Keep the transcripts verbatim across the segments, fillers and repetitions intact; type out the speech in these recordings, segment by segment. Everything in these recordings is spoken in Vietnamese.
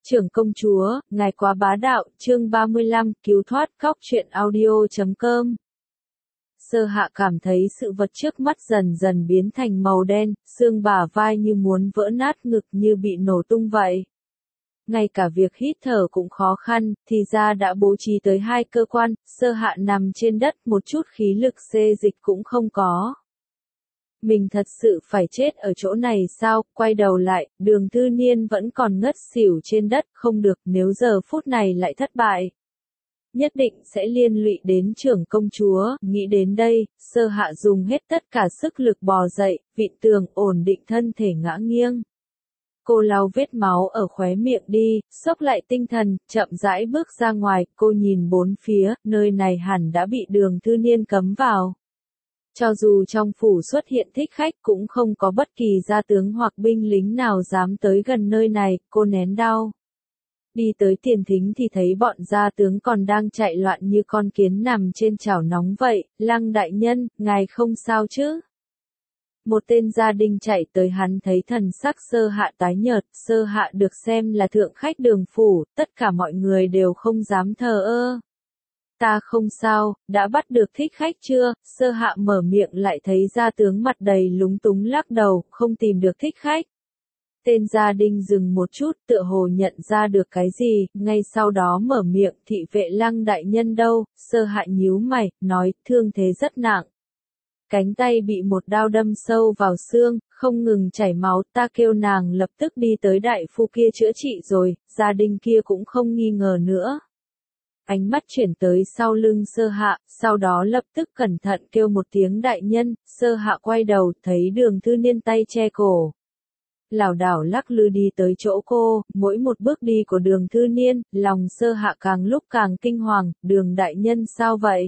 Trưởng công chúa, ngài quá bá đạo, chương ba mươi lăm, cứu thoát, cóc truyện audio chấm com. Sơ hạ cảm thấy sự vật trước mắt dần dần biến thành màu đen, xương bả vai như muốn vỡ nát, ngực như bị nổ tung vậy. Ngay cả việc hít thở cũng khó khăn, thì ra đã bố trí tới hai cơ quan, sơ hạ nằm trên đất, một chút khí lực xê dịch cũng không có. Mình thật sự phải chết ở chỗ này sao? Quay đầu lại, Đường Tư Niên vẫn còn ngất xỉu trên đất, không được, nếu giờ phút này lại thất bại. Nhất định sẽ liên lụy đến trưởng công chúa, nghĩ đến đây, sơ hạ dùng hết tất cả sức lực bò dậy, vịn tường, ổn định thân thể ngã nghiêng. Cô lau vết máu ở khóe miệng đi, xốc lại tinh thần, chậm rãi bước ra ngoài, cô nhìn bốn phía, nơi này hẳn đã bị Đường Tư Niên cấm vào. Cho dù trong phủ xuất hiện thích khách cũng không có bất kỳ gia tướng hoặc binh lính nào dám tới gần nơi này, cô nén đau. Đi tới tiền thính thì thấy bọn gia tướng còn đang chạy loạn như con kiến nằm trên chảo nóng vậy, Lăng đại nhân, ngài không sao chứ? Một tên gia đình chạy tới, hắn thấy thần sắc sơ hạ tái nhợt, sơ hạ được xem là thượng khách Đường phủ, tất cả mọi người đều không dám thờ ơ. Ta không sao, đã bắt được thích khách chưa? Sơ hạ mở miệng lại thấy gia tướng mặt đầy lúng túng lắc đầu, không tìm được thích khách. Tên gia đình dừng một chút, tựa hồ nhận ra được cái gì, ngay sau đó mở miệng, thị vệ Lăng đại nhân đâu? Sơ hạ nhíu mày, nói, thương thế rất nặng. Cánh tay bị một đao đâm sâu vào xương, không ngừng chảy máu, ta kêu nàng lập tức đi tới đại phu kia chữa trị rồi, gia đình kia cũng không nghi ngờ nữa. Ánh mắt chuyển tới sau lưng sơ hạ, sau đó lập tức cẩn thận kêu một tiếng đại nhân, sơ hạ quay đầu, thấy Đường Tư Niên tay che cổ. Lảo đảo lắc lư đi tới chỗ cô, mỗi một bước đi của Đường Tư Niên, lòng sơ hạ càng lúc càng kinh hoàng, Đường đại nhân sao vậy?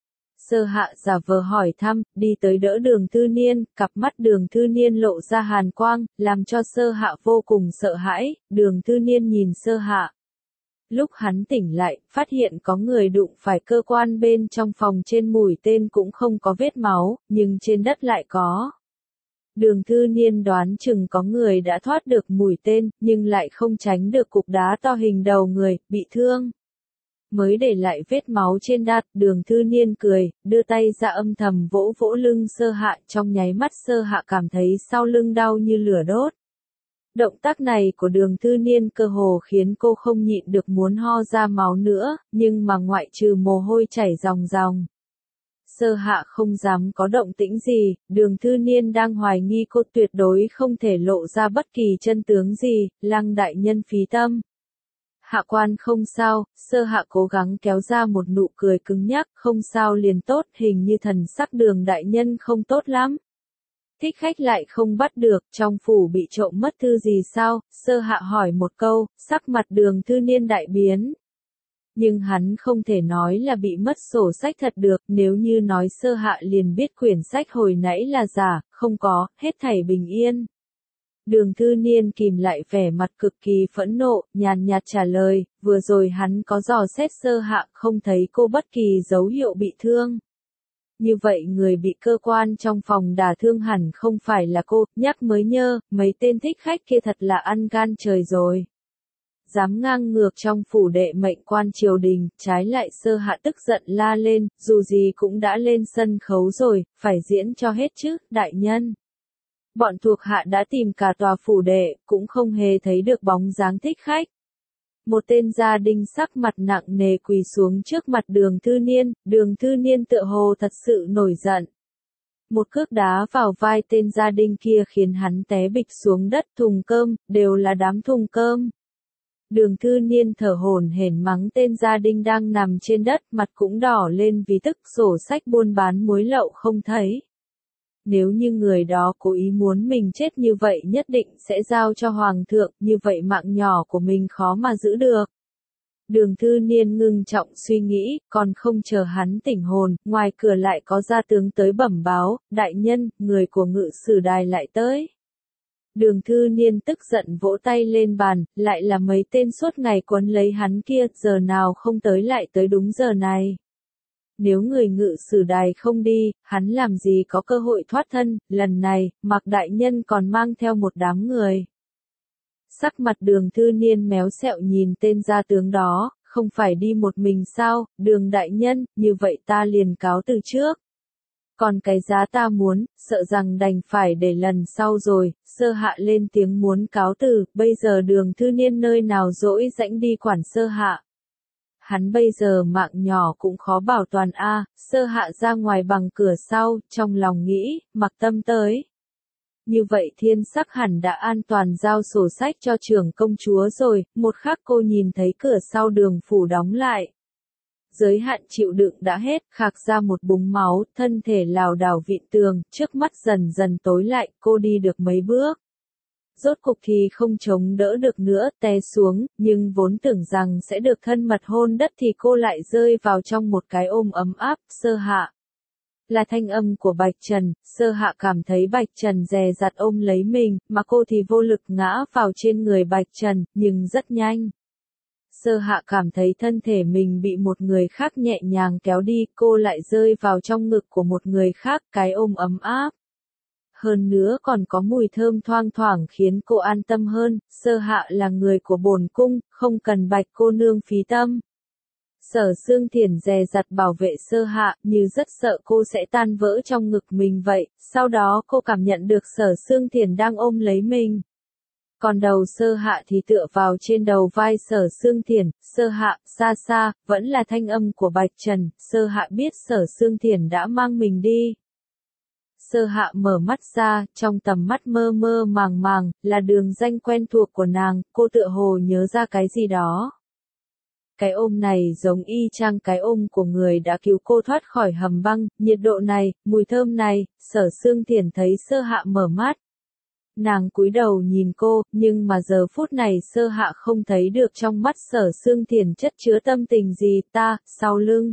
Sơ hạ giả vờ hỏi thăm, đi tới đỡ Đường Tư Niên, cặp mắt Đường Tư Niên lộ ra hàn quang, làm cho sơ hạ vô cùng sợ hãi, Đường Tư Niên nhìn sơ hạ. Lúc hắn tỉnh lại, phát hiện có người đụng phải cơ quan bên trong phòng, trên mũi tên cũng không có vết máu, nhưng trên đất lại có. Đường Tư Niên đoán chừng có người đã thoát được mũi tên, nhưng lại không tránh được cục đá to hình đầu người, bị thương. Mới để lại vết máu trên đát, Đường Tư Niên cười, đưa tay ra âm thầm vỗ vỗ lưng sơ hạ, trong nháy mắt sơ hạ cảm thấy sau lưng đau như lửa đốt. Động tác này của Đường Tư Niên cơ hồ khiến cô không nhịn được muốn ho ra máu nữa, nhưng mà ngoại trừ mồ hôi chảy ròng ròng. Sơ hạ không dám có động tĩnh gì, Đường Tư Niên đang hoài nghi cô tuyệt đối không thể lộ ra bất kỳ chân tướng gì, Lăng đại nhân phí tâm. Hạ quan không sao, sơ hạ cố gắng kéo ra một nụ cười cứng nhắc, không sao liền tốt, hình như thần sắc Đường đại nhân không tốt lắm. Thích khách lại không bắt được, trong phủ bị trộm mất thư gì sao? Sơ hạ hỏi một câu, sắc mặt Đường Tư Niên đại biến. Nhưng hắn không thể nói là bị mất sổ sách thật được, nếu như nói sơ hạ liền biết quyển sách hồi nãy là giả, không có, hết thảy bình yên. Đường Tư Niên kìm lại vẻ mặt cực kỳ phẫn nộ, nhàn nhạt trả lời, vừa rồi hắn có dò xét sơ hạ, không thấy cô bất kỳ dấu hiệu bị thương. Như vậy người bị cơ quan trong phòng đả thương hẳn không phải là cô, nhắc mới nhớ, mấy tên thích khách kia thật là ăn gan trời rồi. Dám ngang ngược trong phủ đệ mệnh quan triều đình, trái lại sơ hạ tức giận la lên, dù gì cũng đã lên sân khấu rồi, phải diễn cho hết chứ, đại nhân. Bọn thuộc hạ đã tìm cả tòa phủ đệ, cũng không hề thấy được bóng dáng thích khách. Một tên gia đình sắc mặt nặng nề quỳ xuống trước mặt Đường Tư Niên, Đường Tư Niên tựa hồ thật sự nổi giận. Một cước đá vào vai tên gia đình kia khiến hắn té bịch xuống đất, thùng cơm, đều là đám thùng cơm. Đường Tư Niên thở hổn hển mắng tên gia đình đang nằm trên đất, mặt cũng đỏ lên vì tức, sổ sách buôn bán muối lậu không thấy. Nếu như người đó cố ý muốn mình chết như vậy nhất định sẽ giao cho hoàng thượng, như vậy mạng nhỏ của mình khó mà giữ được. Đường Tư Niên ngưng trọng suy nghĩ, còn không chờ hắn tỉnh hồn, ngoài cửa lại có gia tướng tới bẩm báo, đại nhân, người của Ngự Sử Đài lại tới. Đường Tư Niên tức giận vỗ tay lên bàn, lại là mấy tên suốt ngày quấn lấy hắn kia, giờ nào không tới lại tới đúng giờ này. Nếu người Ngự Sử Đài không đi, hắn làm gì có cơ hội thoát thân, lần này, Mạc đại nhân còn mang theo một đám người. Sắc mặt Đường Thư Niên méo xẹo nhìn tên gia tướng đó, không phải đi một mình sao, Đường đại nhân, như vậy ta liền cáo từ trước. Còn cái giá ta muốn, sợ rằng đành phải để lần sau rồi, Sơ Hạ lên tiếng muốn cáo từ, bây giờ Đường Thư Niên nơi nào dỗi rãnh đi quản Sơ Hạ. Hắn bây giờ mạng nhỏ cũng khó bảo toàn a. Sơ Hạ ra ngoài bằng cửa sau, trong lòng nghĩ, mặc tâm tới. Như vậy Thiên Sắc hẳn đã an toàn giao sổ sách cho trưởng công chúa rồi, một khắc cô nhìn thấy cửa sau Đường phủ đóng lại. Giới hạn chịu đựng đã hết, khạc ra một búng máu, thân thể lảo đảo vịn tường, trước mắt dần dần tối lại, cô đi được mấy bước. Rốt cục thì không chống đỡ được nữa, té xuống, nhưng vốn tưởng rằng sẽ được thân mật hôn đất thì cô lại rơi vào trong một cái ôm ấm áp. Sơ Hạ. Là thanh âm của Bạch Trần, Sơ Hạ cảm thấy Bạch Trần dè dặt ôm lấy mình, mà cô thì vô lực ngã vào trên người Bạch Trần, nhưng rất nhanh. Sơ Hạ cảm thấy thân thể mình bị một người khác nhẹ nhàng kéo đi, cô lại rơi vào trong ngực của một người khác, cái ôm ấm áp. Hơn nữa còn có mùi thơm thoang thoảng khiến cô an tâm hơn, Sơ Hạ là người của bổn cung, không cần Bạch cô nương phí tâm. Sở Sương Thiển dè dặt bảo vệ Sơ Hạ, như rất sợ cô sẽ tan vỡ trong ngực mình vậy, sau đó cô cảm nhận được Sở Sương Thiển đang ôm lấy mình. Còn đầu Sơ Hạ thì tựa vào trên đầu vai Sở Sương Thiển, Sơ Hạ, xa xa, vẫn là thanh âm của Bạch Trần, Sơ Hạ biết Sở Sương Thiển đã mang mình đi. Sơ Hạ mở mắt ra, trong tầm mắt mơ mơ màng màng, là đường danh quen thuộc của nàng, cô tựa hồ nhớ ra cái gì đó. Cái ôm này giống y chang cái ôm của người đã cứu cô thoát khỏi hầm băng, nhiệt độ này, mùi thơm này, Sở Sương Thiển thấy Sơ Hạ mở mắt. Nàng cúi đầu nhìn cô, nhưng mà giờ phút này Sơ Hạ không thấy được trong mắt Sở Sương Thiển chất chứa tâm tình gì. Ta, sau lưng.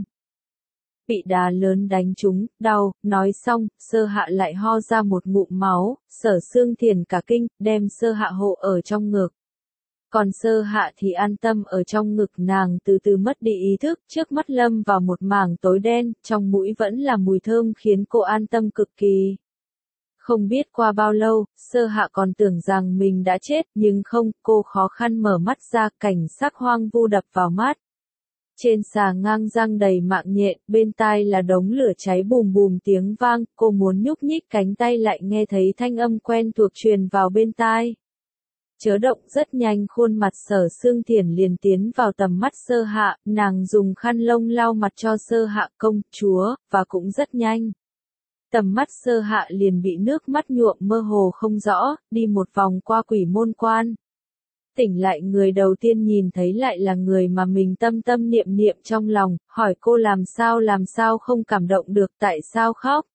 Bị đá lớn đánh trúng, đau, nói xong, Sơ Hạ lại ho ra một ngụm máu, Sở Sương Thiển cả kinh, đem Sơ Hạ hộ ở trong ngực. Còn Sơ Hạ thì an tâm ở trong ngực nàng từ từ mất đi ý thức, trước mắt lâm vào một mảng tối đen, trong mũi vẫn là mùi thơm khiến cô an tâm cực kỳ. Không biết qua bao lâu, Sơ Hạ còn tưởng rằng mình đã chết, nhưng không, cô khó khăn mở mắt ra, cảnh sắc hoang vu đập vào mắt. Trên xà ngang răng đầy mạng nhện, bên tai là đống lửa cháy bùm bùm tiếng vang, cô muốn nhúc nhích cánh tay lại nghe thấy thanh âm quen thuộc truyền vào bên tai. Chớ động rất nhanh khuôn mặt Sở Sương Thiển liền tiến vào tầm mắt Sơ Hạ, nàng dùng khăn lông lau mặt cho Sơ Hạ công chúa, và cũng rất nhanh. Tầm mắt Sơ Hạ liền bị nước mắt nhuộm mơ hồ không rõ, đi một vòng qua quỷ môn quan. Tỉnh lại người đầu tiên nhìn thấy lại là người mà mình tâm tâm niệm niệm trong lòng, hỏi cô làm sao làm sao không cảm động được, tại sao khóc.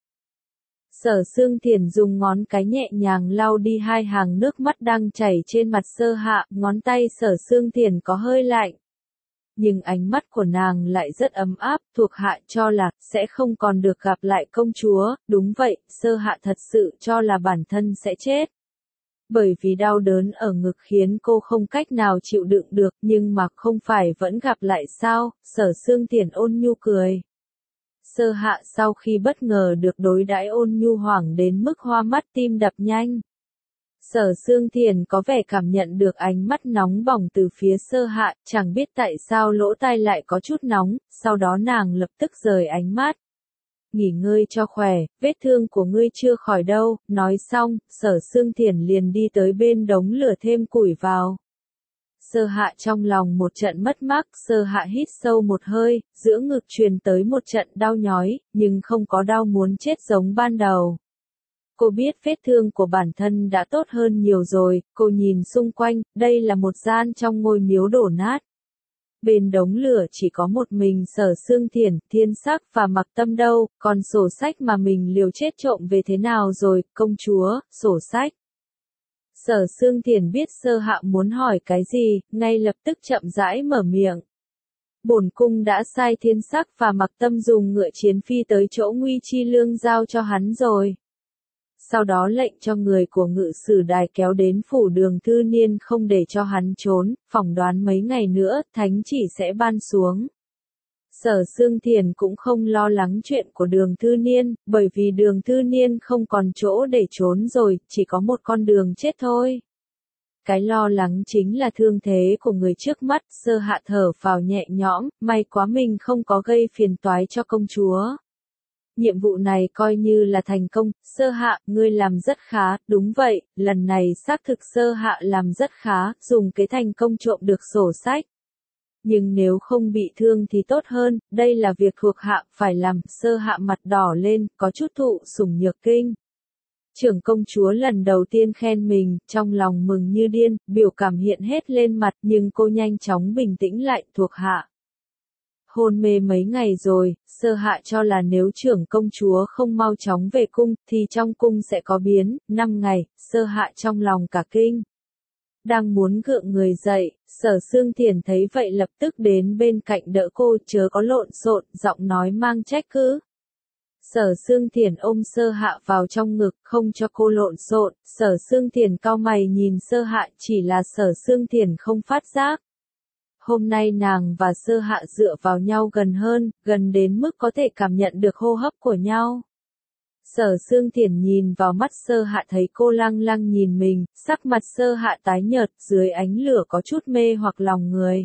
Sở Sương Thiển dùng ngón cái nhẹ nhàng lau đi hai hàng nước mắt đang chảy trên mặt Sơ Hạ, ngón tay Sở Sương Thiển có hơi lạnh. Nhưng ánh mắt của nàng lại rất ấm áp, thuộc hạ cho là, sẽ không còn được gặp lại công chúa, đúng vậy, Sơ Hạ thật sự cho là bản thân sẽ chết. Bởi vì đau đớn ở ngực khiến cô không cách nào chịu đựng được, nhưng mà không phải vẫn gặp lại sao, Sở Sương Thiển ôn nhu cười. Sơ Hạ sau khi bất ngờ được đối đãi ôn nhu hoảng đến mức hoa mắt tim đập nhanh. Sở Sương Thiển có vẻ cảm nhận được ánh mắt nóng bỏng từ phía Sơ Hạ, chẳng biết tại sao lỗ tai lại có chút nóng, sau đó nàng lập tức rời ánh mắt. Nghỉ ngơi cho khỏe, vết thương của ngươi chưa khỏi đâu, nói xong, Sở Sương Thiển liền đi tới bên đống lửa thêm củi vào. Sơ Hạ trong lòng một trận mất mát, Sơ Hạ hít sâu một hơi, giữa ngực truyền tới một trận đau nhói, nhưng không có đau muốn chết giống ban đầu. Cô biết vết thương của bản thân đã tốt hơn nhiều rồi, cô nhìn xung quanh, đây là một gian trong ngôi miếu đổ nát. Bên đống lửa chỉ có một mình Sở Sương Thiển, Thiên Sắc và Mặc Tâm đâu, còn sổ sách mà mình liều chết trộm về thế nào rồi, công chúa, sổ sách. Sở Sương Thiển biết Sơ Hạ muốn hỏi cái gì, ngay lập tức chậm rãi mở miệng. Bổn cung đã sai Thiên Sắc và Mặc Tâm dùng ngựa chiến phi tới chỗ Nguy Chi Lương giao cho hắn rồi. Sau đó lệnh cho người của ngự sử đài kéo đến phủ Đường Thư Niên không để cho hắn trốn, phỏng đoán mấy ngày nữa, thánh chỉ sẽ ban xuống. Sở Sương Thiển cũng không lo lắng chuyện của Đường Thư Niên, bởi vì Đường Thư Niên không còn chỗ để trốn rồi, chỉ có một con đường chết thôi. Cái lo lắng chính là thương thế của người trước mắt, Sơ Hạ thở phào nhẹ nhõm, may quá mình không có gây phiền toái cho công chúa. Nhiệm vụ này coi như là thành công, Sơ Hạ, ngươi làm rất khá, đúng vậy, lần này xác thực Sơ Hạ làm rất khá, dùng cái thành công trộm được sổ sách. Nhưng nếu không bị thương thì tốt hơn, đây là việc thuộc hạ phải làm, Sơ Hạ mặt đỏ lên, có chút thụ sủng nhược kinh. Trưởng công chúa lần đầu tiên khen mình, trong lòng mừng như điên, biểu cảm hiện hết lên mặt nhưng cô nhanh chóng bình tĩnh lại, thuộc hạ. Hôn mê mấy ngày rồi, Sơ Hạ cho là nếu trưởng công chúa không mau chóng về cung, thì trong cung sẽ có biến, năm ngày, Sơ Hạ trong lòng cả kinh. Đang muốn gượng người dậy, Sở Xương Thiền thấy vậy lập tức đến bên cạnh đỡ cô, chớ có lộn xộn, giọng nói mang trách cứ. Sở Xương Thiền ôm Sơ Hạ vào trong ngực, không cho cô lộn xộn, Sở Xương Thiền cau mày nhìn Sơ Hạ, chỉ là Sở Xương Thiền không phát giác. Hôm nay nàng và Sơ Hạ dựa vào nhau gần hơn, gần đến mức có thể cảm nhận được hô hấp của nhau. Sở Xương Thiền nhìn vào mắt Sơ Hạ thấy cô lăng lăng nhìn mình, sắc mặt Sơ Hạ tái nhợt, dưới ánh lửa có chút mê hoặc lòng người.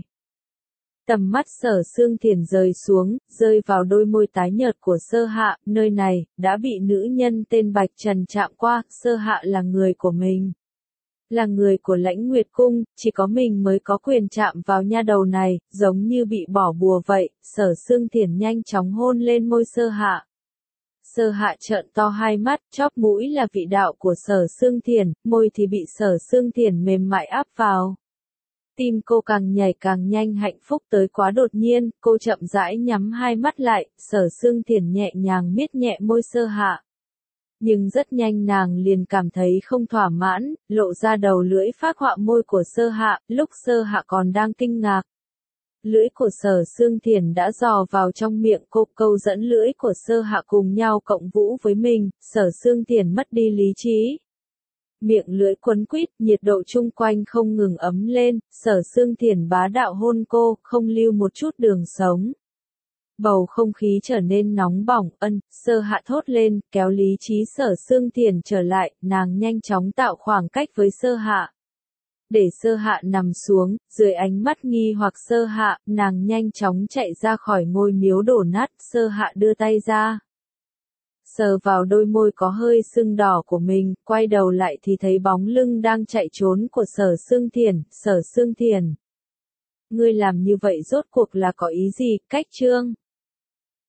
Tầm mắt Sở Xương Thiền rơi xuống, rơi vào đôi môi tái nhợt của Sơ Hạ, nơi này, đã bị nữ nhân tên Bạch Trần chạm qua, Sơ Hạ là người của mình. Là người của Lãnh Nguyệt Cung, chỉ có mình mới có quyền chạm vào nha đầu này, giống như bị bỏ bùa vậy, Sở Xương Thiền nhanh chóng hôn lên môi Sơ Hạ. Sơ Hạ trợn to hai mắt, chóp mũi là vị đạo của Sở Xương Thiền, môi thì bị Sở Xương Thiền mềm mại áp vào. Tim cô càng nhảy càng nhanh, hạnh phúc tới quá đột nhiên, cô chậm rãi nhắm hai mắt lại, Sở Xương Thiền nhẹ nhàng miết nhẹ môi Sơ Hạ. Nhưng rất nhanh nàng liền cảm thấy không thỏa mãn, lộ ra đầu lưỡi phác họa môi của Sơ Hạ, lúc Sơ Hạ còn đang kinh ngạc. Lưỡi của Sở Xương Thiền đã dò vào trong miệng cô, câu dẫn lưỡi của Sơ Hạ cùng nhau cộng vũ với mình, Sở Xương Thiền mất đi lý trí. Miệng lưỡi quấn quýt, nhiệt độ chung quanh không ngừng ấm lên, Sở Xương Thiền bá đạo hôn cô, không lưu một chút đường sống. Bầu không khí trở nên nóng bỏng, ân, Sơ Hạ thốt lên, kéo lý trí Sở Xương Thiền trở lại, nàng nhanh chóng tạo khoảng cách với Sơ Hạ. Để Sơ Hạ nằm xuống, dưới ánh mắt nghi hoặc Sơ Hạ, nàng nhanh chóng chạy ra khỏi ngôi miếu đổ nát, Sơ Hạ đưa tay ra. Sờ vào đôi môi có hơi sưng đỏ của mình, quay đầu lại thì thấy bóng lưng đang chạy trốn của Sở Xương Thiền, Sở Xương Thiền. Ngươi làm như vậy rốt cuộc là có ý gì, cách chương?